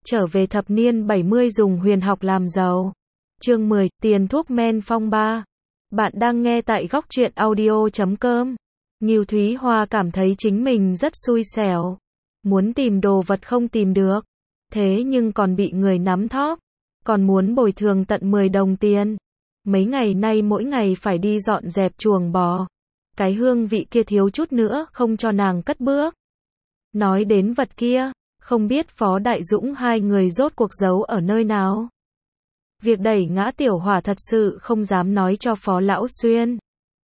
Trở về thập niên 70 dùng huyền học làm giàu. Chương 10, tiền thuốc men phong ba. Bạn đang nghe tại góc truyện audio.com. Ngưu Thúy Hoa cảm thấy chính mình rất xui xẻo. Muốn tìm đồ vật không tìm được. Thế nhưng còn bị người nắm thóp. Còn muốn bồi thường tận 10 đồng tiền. Mấy ngày nay mỗi ngày phải đi dọn dẹp chuồng bò. Cái hương vị kia thiếu chút nữa không cho nàng cất bước. Nói đến vật kia, không biết Phó Đại Dũng hai người rốt cuộc giấu ở nơi nào. Việc đẩy ngã Tiểu Hỏa thật sự không dám nói cho Phó Lão Xuyên.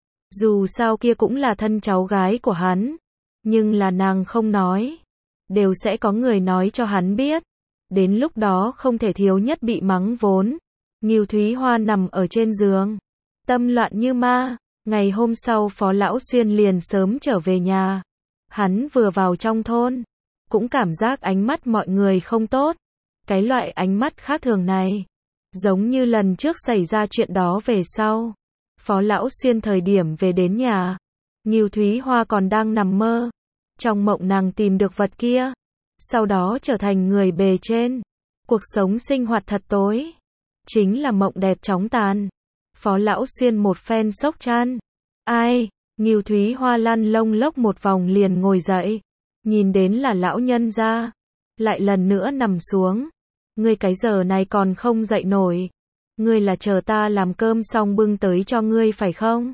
Dù sao kia cũng là thân cháu gái của hắn. Nhưng là nàng không nói. Đều sẽ có người nói cho hắn biết. Đến lúc đó không thể thiếu nhất bị mắng vốn. Ngưu Thúy Hoa nằm ở trên giường. Tâm loạn như ma. Ngày hôm sau Phó Lão Xuyên liền sớm trở về nhà. Hắn vừa vào trong thôn. Cũng cảm giác ánh mắt mọi người không tốt. Cái loại ánh mắt khác thường này. Giống như lần trước xảy ra chuyện đó về sau. Phó Lão Xuyên thời điểm về đến nhà. Ngưu Thúy Hoa còn đang nằm mơ. Trong mộng nàng tìm được vật kia. Sau đó trở thành người bề trên. Cuộc sống sinh hoạt thật tối. Chính là mộng đẹp chóng tàn. Phó Lão Xuyên một phen sốc chan. Ai? Ngưu Thúy Hoa lăn lông lốc một vòng liền ngồi dậy. Nhìn đến là lão nhân gia. Lại lần nữa nằm xuống. Ngươi cái giờ này còn không dậy nổi. Ngươi là chờ ta làm cơm xong bưng tới cho ngươi phải không?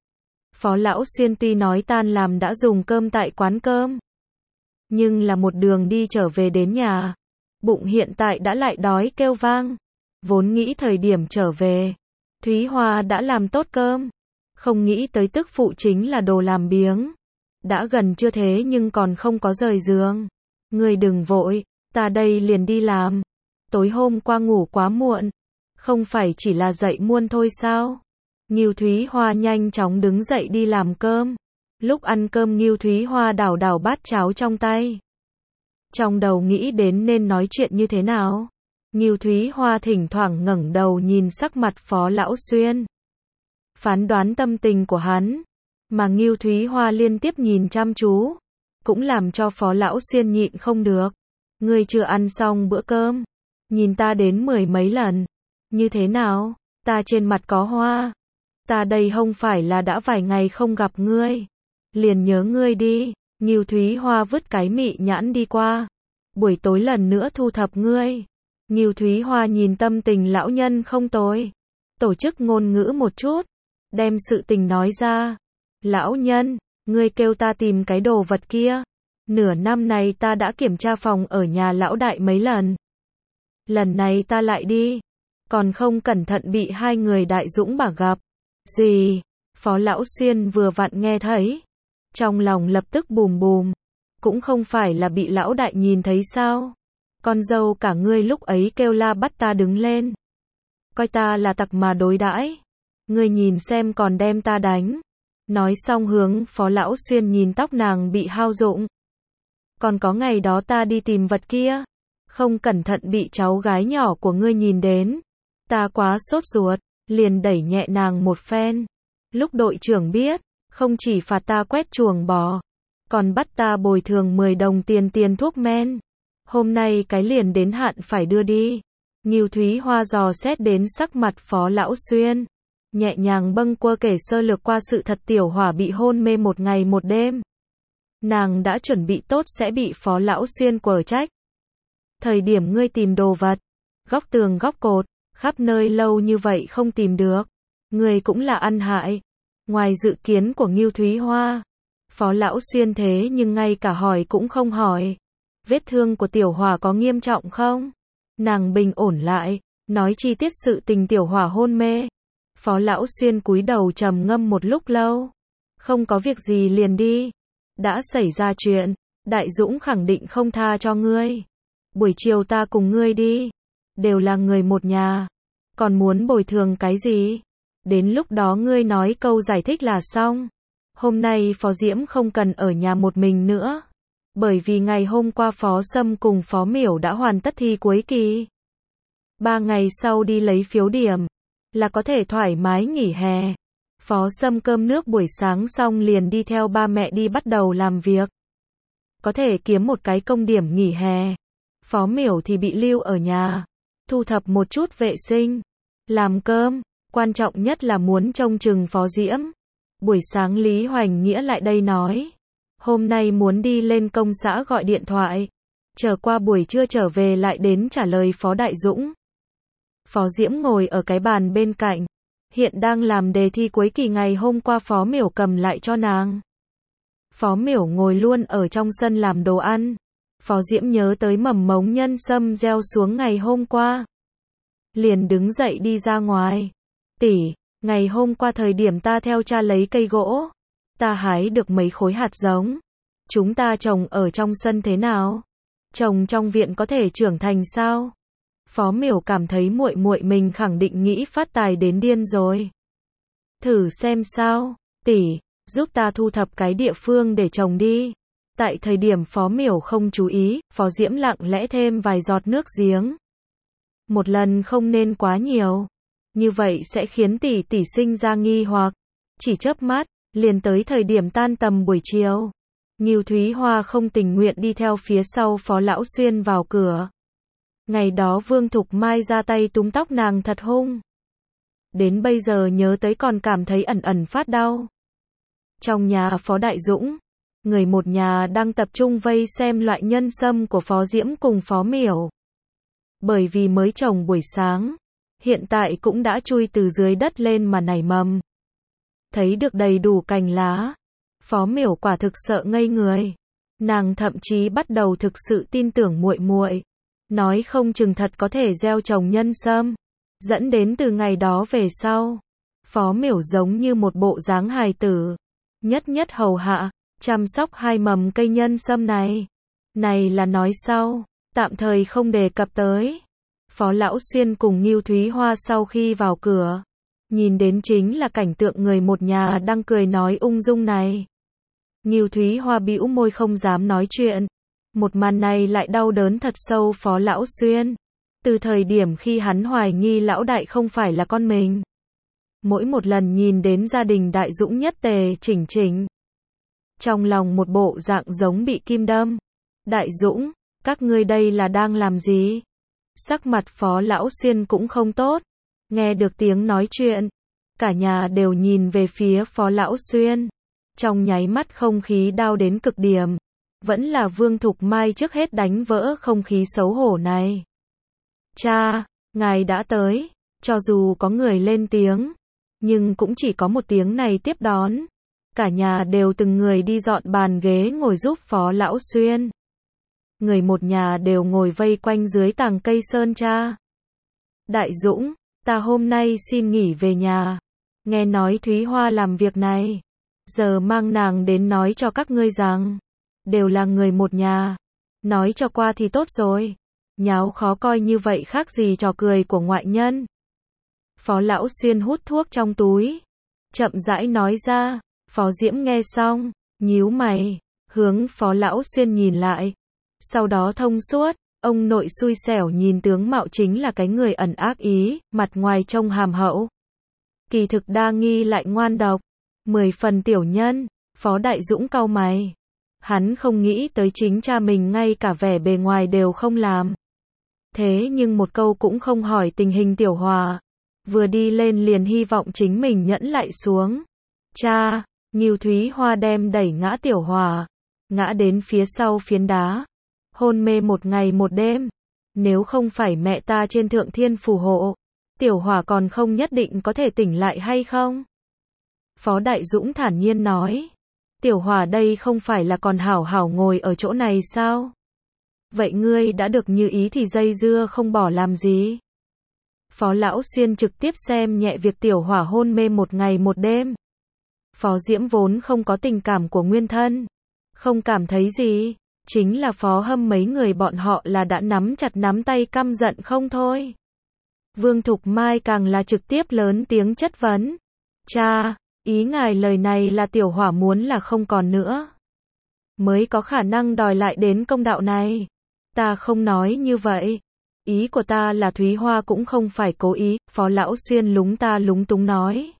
Phó Lão Xuyên tuy nói tan làm đã dùng cơm tại quán cơm. Nhưng là một đường đi trở về đến nhà. Bụng hiện tại đã lại đói kêu vang. Vốn nghĩ thời điểm trở về. Thúy Hoa đã làm tốt cơm. Không nghĩ tới tức phụ chính là đồ làm biếng. Đã gần trưa thế nhưng còn không có rời giường. Ngươi đừng vội, ta đây liền đi làm. Tối hôm qua ngủ quá muộn. Không phải chỉ là dậy muộn thôi sao? Ngưu Thúy Hoa nhanh chóng đứng dậy đi làm cơm. Lúc ăn cơm Ngưu Thúy Hoa đảo đảo bát cháo trong tay. Trong đầu nghĩ đến nên nói chuyện như thế nào. Ngưu Thúy Hoa thỉnh thoảng ngẩng đầu nhìn sắc mặt Phó Lão Xuyên. Phán đoán tâm tình của hắn. Mà Ngưu Thúy Hoa liên tiếp nhìn chăm chú. Cũng làm cho Phó Lão Xuyên nhịn không được. Ngươi chưa ăn xong bữa cơm. Nhìn ta đến 10 mấy lần. Như thế nào? Ta trên mặt có hoa. Ta đây không phải là đã vài ngày không gặp ngươi. Liền nhớ ngươi đi. Ngưu Thúy Hoa vứt cái mị nhãn đi qua. Buổi tối lần nữa thu thập ngươi. Ngưu Thúy Hoa nhìn tâm tình lão nhân không tồi. Tổ chức ngôn ngữ một chút. Đem sự tình nói ra. Lão nhân, ngươi kêu ta tìm cái đồ vật kia. Nửa năm này ta đã kiểm tra phòng ở nhà lão đại mấy lần. Lần này ta lại đi. Còn không cẩn thận bị hai người Đại Dũng bà gặp. Gì? Phó Lão Xuyên vừa vặn nghe thấy. Trong lòng lập tức bùm bùm. Cũng không phải là bị lão đại nhìn thấy sao? Con dâu cả ngươi lúc ấy kêu la bắt ta đứng lên. Coi ta là tặc mà đối đãi. Ngươi nhìn xem còn đem ta đánh. Nói xong hướng Phó Lão Xuyên nhìn tóc nàng bị hao rụng. Còn có ngày đó ta đi tìm vật kia. Không cẩn thận bị cháu gái nhỏ của ngươi nhìn đến. Ta quá sốt ruột, liền đẩy nhẹ nàng một phen. Lúc đội trưởng biết, không chỉ phạt ta quét chuồng bò. Còn bắt ta bồi thường 10 đồng tiền thuốc men. Hôm nay cái liền đến hạn phải đưa đi. Ngưu Thúy Hoa dò xét đến sắc mặt Phó Lão Xuyên. Nhẹ nhàng bâng quơ kể sơ lược qua sự thật Tiểu Hỏa bị hôn mê một ngày một đêm. Nàng đã chuẩn bị tốt sẽ bị Phó Lão Xuyên quở trách. Thời điểm ngươi tìm đồ vật, góc tường góc cột, khắp nơi lâu như vậy không tìm được. Ngươi cũng là ăn hại. Ngoài dự kiến của Ngưu Thúy Hoa, Phó Lão Xuyên thế nhưng ngay cả hỏi cũng không hỏi. Vết thương của Tiểu Hỏa có nghiêm trọng không? Nàng bình ổn lại, nói chi tiết sự tình Tiểu Hỏa hôn mê. Phó Lão Xuyên cúi đầu trầm ngâm một lúc lâu. Không có việc gì liền đi. Đã xảy ra chuyện, Đại Dũng khẳng định không tha cho ngươi. Buổi chiều ta cùng ngươi đi. Đều là người một nhà. Còn muốn bồi thường cái gì? Đến lúc đó ngươi nói câu giải thích là xong. Hôm nay Phó Diễm không cần ở nhà một mình nữa. Bởi vì ngày hôm qua Phó Sâm cùng Phó Miểu đã hoàn tất thi cuối kỳ. 3 ngày sau đi lấy phiếu điểm. Là có thể thoải mái nghỉ hè. Phó Sâm cơm nước buổi sáng xong liền đi theo ba mẹ đi bắt đầu làm việc. Có thể kiếm một cái công điểm nghỉ hè. Phó Miểu thì bị lưu ở nhà, thu thập một chút vệ sinh, làm cơm, quan trọng nhất là muốn trông chừng Phó Diễm. Buổi sáng Lý Hoành Nghĩa lại đây nói, hôm nay muốn đi lên công xã gọi điện thoại, chờ qua buổi trưa trở về lại đến trả lời Phó Đại Dũng. Phó Diễm ngồi ở cái bàn bên cạnh, hiện đang làm đề thi cuối kỳ ngày hôm qua Phó Miểu cầm lại cho nàng. Phó Miểu ngồi luôn ở trong sân làm đồ ăn. Phó Diễm nhớ tới mầm mống nhân sâm gieo xuống ngày hôm qua, liền đứng dậy đi ra ngoài. Tỷ, ngày hôm qua thời điểm ta theo cha lấy cây gỗ, ta hái được mấy khối hạt giống. Chúng ta trồng ở trong sân thế nào? Trồng trong viện có thể trưởng thành sao? Phó Miểu cảm thấy muội muội mình khẳng định nghĩ phát tài đến điên rồi. Thử xem sao, tỷ, giúp ta thu thập cái địa phương để trồng đi. Tại thời điểm Phó Miểu không chú ý, Phó Diễm lặng lẽ thêm vài giọt nước giếng. Một lần không nên quá nhiều, như vậy sẽ khiến tỷ tỷ sinh ra nghi hoặc. Chỉ chớp mắt, liền tới thời điểm tan tầm buổi chiều. Ngưu Thúy Hoa không tình nguyện đi theo phía sau Phó Lão Xuyên vào cửa. Ngày đó Vương Thục Mai ra tay túm tóc nàng thật hung. Đến bây giờ nhớ tới còn cảm thấy ẩn ẩn phát đau. Trong nhà Phó Đại Dũng, người một nhà đang tập trung vây xem loại nhân sâm của Phó Diễm cùng Phó Miểu. Bởi vì mới trồng buổi sáng, hiện tại cũng đã chui từ dưới đất lên mà nảy mầm. Thấy được đầy đủ cành lá, Phó Miểu quả thực sợ ngây người. Nàng thậm chí bắt đầu thực sự tin tưởng muội muội, nói không chừng thật có thể gieo trồng nhân sâm. Dẫn đến từ ngày đó về sau, Phó Miểu giống như một bộ dáng hài tử, nhất nhất hầu hạ, chăm sóc hai mầm cây nhân sâm này. Này là nói sau, tạm thời không đề cập tới. Phó Lão Xuyên cùng Ngưu Thúy Hoa sau khi vào cửa, nhìn đến chính là cảnh tượng người một nhà đang cười nói ung dung này. Ngưu Thúy Hoa bĩu môi không dám nói chuyện. Một màn này lại đau đớn thật sâu Phó Lão Xuyên. Từ thời điểm khi hắn hoài nghi lão đại không phải là con mình, mỗi một lần nhìn đến gia đình Đại Dũng nhất tề chỉnh chỉnh, trong lòng một bộ dạng giống bị kim đâm. Đại Dũng, các ngươi đây là đang làm gì? Sắc mặt Phó Lão Xuyên cũng không tốt. Nghe được tiếng nói chuyện, cả nhà đều nhìn về phía Phó Lão Xuyên. Trong nháy mắt không khí đau đến cực điểm. Vẫn là Vương Thục Mai trước hết đánh vỡ không khí xấu hổ này. Cha, ngài đã tới. Cho dù có người lên tiếng, nhưng cũng chỉ có một tiếng này tiếp đón. Cả nhà đều từng người đi dọn bàn ghế ngồi giúp Phó Lão Xuyên. Người một nhà đều ngồi vây quanh dưới tàng cây sơn cha. Đại Dũng, ta hôm nay xin nghỉ về nhà. Nghe nói Thúy Hoa làm việc này, giờ mang nàng đến nói cho các ngươi rằng, đều là người một nhà. Nói cho qua thì tốt rồi. Nháo khó coi như vậy khác gì trò cười của ngoại nhân. Phó Lão Xuyên hút thuốc trong túi, chậm rãi nói ra. Phó Diễm nghe xong, nhíu mày, hướng Phó Lão Xuyên nhìn lại. Sau đó thông suốt, ông nội xui xẻo nhìn tướng mạo chính là cái người ẩn ác ý, mặt ngoài trông hàm hậu, kỳ thực đa nghi lại ngoan độc, 10 phần tiểu nhân. Phó Đại Dũng cau mày. Hắn không nghĩ tới chính cha mình ngay cả vẻ bề ngoài đều không làm. Thế nhưng một câu cũng không hỏi tình hình Tiểu Hòa. Vừa đi lên liền hy vọng chính mình nhẫn lại xuống. Cha, Ngưu Thúy Hoa đem đẩy ngã Tiểu Hòa, ngã đến phía sau phiến đá, hôn mê một ngày một đêm. Nếu không phải mẹ ta trên thượng thiên phù hộ, Tiểu Hòa còn không nhất định có thể tỉnh lại hay không? Phó Đại Dũng thản nhiên nói. Tiểu Hòa đây không phải là còn hảo hảo ngồi ở chỗ này sao? Vậy ngươi đã được như ý thì dây dưa không bỏ làm gì? Phó Lão Xuyên trực tiếp xem nhẹ việc Tiểu Hòa hôn mê một ngày một đêm. Phó Diễm vốn không có tình cảm của nguyên thân, không cảm thấy gì. Chính là Phó Hâm mấy người bọn họ là đã nắm chặt nắm tay căm giận không thôi. Vương Thục Mai càng là trực tiếp lớn tiếng chất vấn. Cha, ý ngài lời này là Tiểu Hỏa muốn là không còn nữa, mới có khả năng đòi lại đến công đạo này. Ta không nói như vậy. Ý của ta là Thúy Hoa cũng không phải cố ý. Phó Lão Xuyên lúng ta lúng túng nói.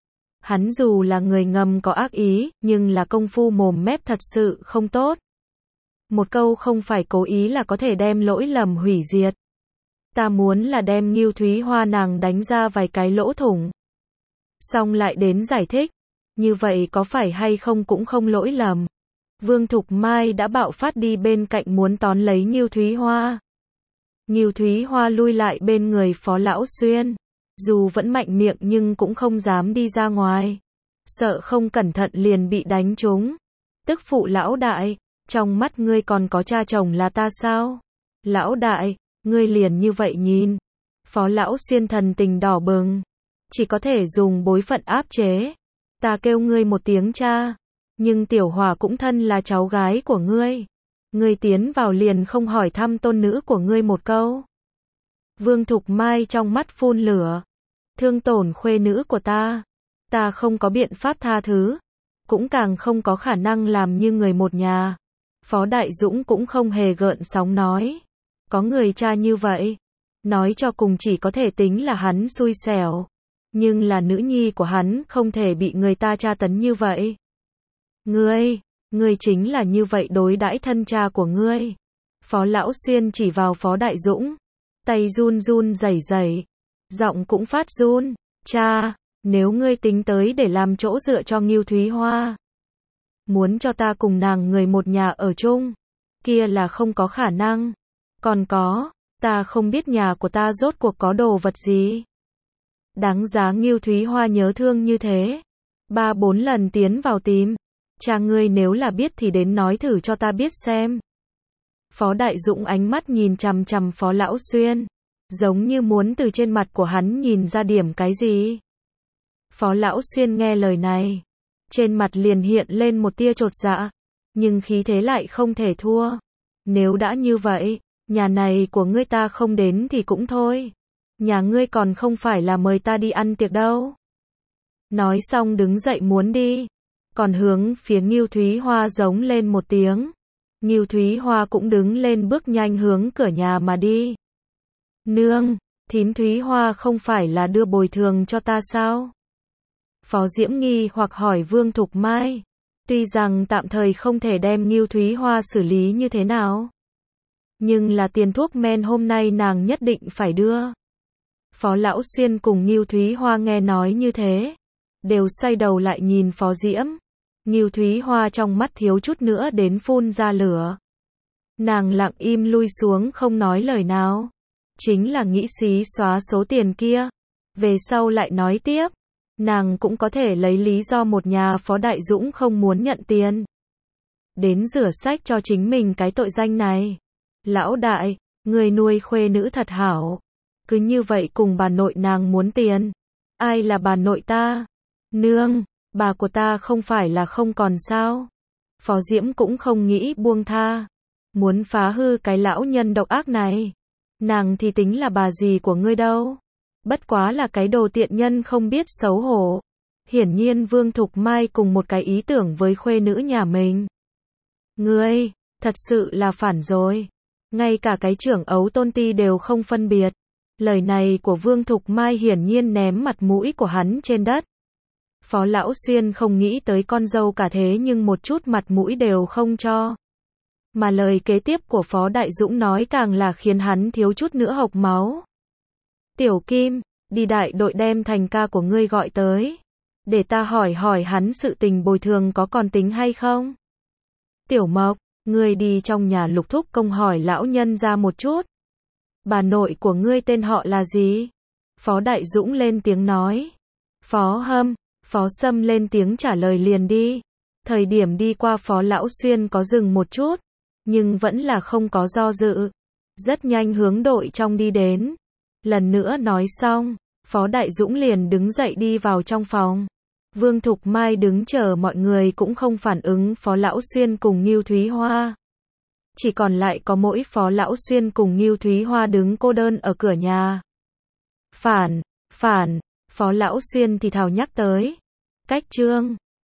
Hắn dù là người ngầm có ác ý, nhưng là công phu mồm mép thật sự không tốt. Một câu không phải cố ý là có thể đem lỗi lầm hủy diệt. Ta muốn là đem Ngưu Thúy Hoa nàng đánh ra vài cái lỗ thủng. Xong lại đến giải thích. Như vậy có phải hay không cũng không lỗi lầm. Vương Thục Mai đã bạo phát đi bên cạnh muốn tóm lấy Ngưu Thúy Hoa. Ngưu Thúy Hoa lui lại bên người Phó Lão Xuyên. Dù vẫn mạnh miệng nhưng cũng không dám đi ra ngoài. Sợ không cẩn thận liền bị đánh trúng. Tức phụ lão đại, trong mắt ngươi còn có cha chồng là ta sao? Lão đại, ngươi liền như vậy nhìn. Phó Lão Xuyên thần tình đỏ bừng. Chỉ có thể dùng bối phận áp chế. Ta kêu ngươi một tiếng cha. Nhưng Tiểu Hòa cũng thân là cháu gái của ngươi. Ngươi tiến vào liền không hỏi thăm tôn nữ của ngươi một câu. Vương Thục Mai trong mắt phun lửa. Thương tổn khuê nữ của ta. Ta không có biện pháp tha thứ. Cũng càng không có khả năng làm như người một nhà. Phó Đại Dũng cũng không hề gợn sóng nói. Có người cha như vậy. Nói cho cùng chỉ có thể tính là hắn xui xẻo. Nhưng là nữ nhi của hắn không thể bị người ta tra tấn như vậy. Ngươi chính là như vậy đối đãi thân cha của ngươi. Phó Lão Xuyên chỉ vào Phó Đại Dũng. Tay run run rẩy rẩy. Giọng cũng phát run. Cha, nếu ngươi tính tới để làm chỗ dựa cho Ngưu Thúy Hoa. Muốn cho ta cùng nàng người một nhà ở chung. Kia là không có khả năng. Còn có, ta không biết nhà của ta rốt cuộc có đồ vật gì. Đáng giá Ngưu Thúy Hoa nhớ thương như thế. 3-4 lần tiến vào tìm. Cha ngươi nếu là biết thì đến nói thử cho ta biết xem. Phó Đại Dũng ánh mắt nhìn chằm chằm Phó Lão Xuyên. Giống như muốn từ trên mặt của hắn nhìn ra điểm cái gì. Phó Lão Xuyên nghe lời này. Trên mặt liền hiện lên một tia chột dạ. Nhưng khí thế lại không thể thua. Nếu đã như vậy, nhà này của ngươi ta không đến thì cũng thôi. Nhà ngươi còn không phải là mời ta đi ăn tiệc đâu. Nói xong đứng dậy muốn đi. Còn hướng phía Ngưu Thúy Hoa giống lên một tiếng. Ngưu Thúy Hoa cũng đứng lên bước nhanh hướng cửa nhà mà đi. Nương, thím Thúy Hoa không phải là đưa bồi thường cho ta sao? Phó Diễm nghi hoặc hỏi Vương Thục Mai. Tuy rằng tạm thời không thể đem Ngưu Thúy Hoa xử lý như thế nào. Nhưng là tiền thuốc men hôm nay nàng nhất định phải đưa. Phó Lão Xuyên cùng Ngưu Thúy Hoa nghe nói như thế. Đều xoay đầu lại nhìn Phó Diễm. Ngưu Thúy Hoa trong mắt thiếu chút nữa đến phun ra lửa. Nàng lặng im lui xuống không nói lời nào. Chính là nghĩ xí xóa số tiền kia. Về sau lại nói tiếp. Nàng cũng có thể lấy lý do một nhà Phó Đại Dũng không muốn nhận tiền. Đến rửa sách cho chính mình cái tội danh này. Lão đại, người nuôi khuê nữ thật hảo. Cứ như vậy cùng bà nội nàng muốn tiền. Ai là bà nội ta? Nương, bà của ta không phải là không còn sao? Phó Diễm cũng không nghĩ buông tha. Muốn phá hư cái lão nhân độc ác này. Nàng thì tính là bà gì của ngươi đâu. Bất quá là cái đồ tiện nhân không biết xấu hổ. Hiển nhiên Vương Thục Mai cùng một cái ý tưởng với khuê nữ nhà mình. Ngươi, thật sự là phản rồi. Ngay cả cái trưởng ấu tôn ti đều không phân biệt. Lời này của Vương Thục Mai hiển nhiên ném mặt mũi của hắn trên đất. Phó Lão Xuyên không nghĩ tới con dâu cả thế nhưng một chút mặt mũi đều không cho. Mà lời kế tiếp của Phó Đại Dũng nói càng là khiến hắn thiếu chút nữa hộc máu. Tiểu Kim, đi đại đội đem thành ca của ngươi gọi tới. Để ta hỏi hắn sự tình bồi thường có còn tính hay không? Tiểu Mộc, ngươi đi trong nhà Lục Thúc Công hỏi lão nhân ra một chút. Bà nội của ngươi tên họ là gì? Phó Đại Dũng lên tiếng nói. Phó Hâm, Phó Sâm lên tiếng trả lời liền đi. Thời điểm đi qua Phó Lão Xuyên có dừng một chút. Nhưng vẫn là không có do dự. Rất nhanh hướng đội trong đi đến. Lần nữa nói xong, Phó Đại Dũng liền đứng dậy đi vào trong phòng. Vương Thục Mai đứng chờ mọi người cũng không phản ứng Phó Lão Xuyên cùng Ngưu Thúy Hoa. Chỉ còn lại có mỗi Phó Lão Xuyên cùng Ngưu Thúy Hoa đứng cô đơn ở cửa nhà. Phản, Phó Lão Xuyên thì thào nhắc tới. Cách chương